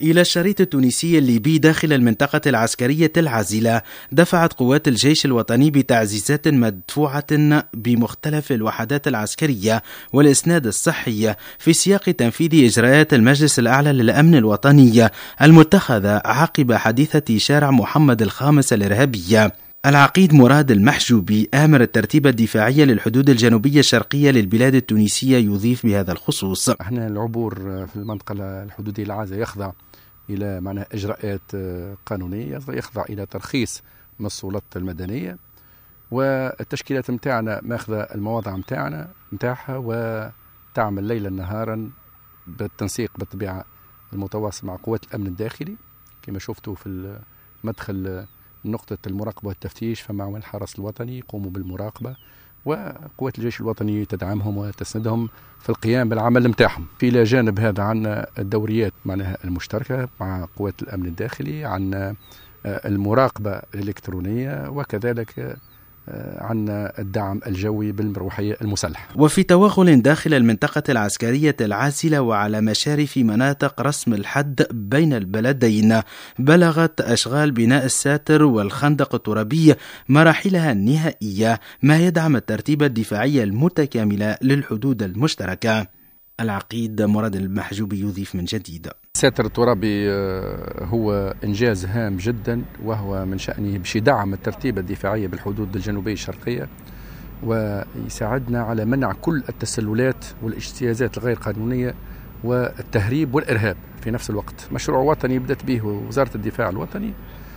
إلى الشريط التونسي الليبي داخل المنطقة العسكرية العازلة، دفعت قوات الجيش الوطني بتعزيزات مدفوعة بمختلف الوحدات العسكرية والإسناد الصحي في سياق تنفيذ إجراءات المجلس الأعلى للأمن الوطني المتخذة عقب حادثة شارع محمد الخامس الإرهابية. العقيد مراد المحجوبي آمر الترتيب الدفاعي للحدود الجنوبية الشرقية للبلاد التونسية يضيف بهذا الخصوص: احنا العبور في المنطقة الحدودية العازلة يخضع إلى إجراءات قانونية، يخضع إلى ترخيص من السلطات المدنية، والتشكيلات متاعنا ماخذة المواضع متاعها وتعمل ليلا نهارا بالتنسيق بالطبيعة المتواصل مع قوات الأمن الداخلي. كما شفتوا في المدخل نقطة المراقبة والتفتيش فمع الحرس الوطني يقوموا بالمراقبة، وقوات الجيش الوطني تدعمهم وتسندهم في القيام بالعمل متاعهم. في جانب هذا عنا الدوريات معناها المشتركة مع قوات الأمن الداخلي، عنا المراقبة الإلكترونية، وكذلك عنا الدعم الجوي بالمروحية المسلحة. وفي توغل داخل المنطقة العسكرية العازلة وعلى مشارف مناطق رسم الحد بين البلدين، بلغت أشغال بناء الساتر والخندق الترابي مراحلها النهائية، ما يدعم الترتيب الدفاعي المتكامل للحدود المشتركة. العقيد مراد المحجوبي يضيف من جديد: الساتر الترابي هو إنجاز هام جدا، وهو من شأنه باش يدعم الترتيب الدفاعي بالحدود الجنوبية الشرقية، ويساعدنا على منع كل التسللات والاجتيازات الغير قانونية والتهريب والإرهاب في نفس الوقت. مشروع وطني بدأت به وزارة الدفاع الوطني،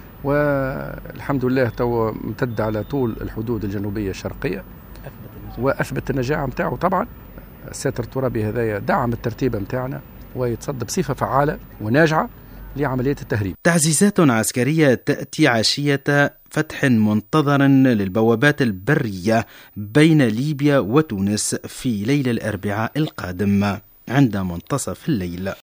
والحمد لله تو امتد على طول الحدود الجنوبية الشرقية وأثبت النجاعة متاعه. طبعا الساتر الترابي هذايا دعم الترتيب متاعنا ويتصدى بصفة فعالة وناجعة لعملية التهريب. تعزيزات عسكرية تأتي عشية فتح منتظر للبوابات البرية بين ليبيا وتونس في ليل الأربعاء القادم عند منتصف الليل.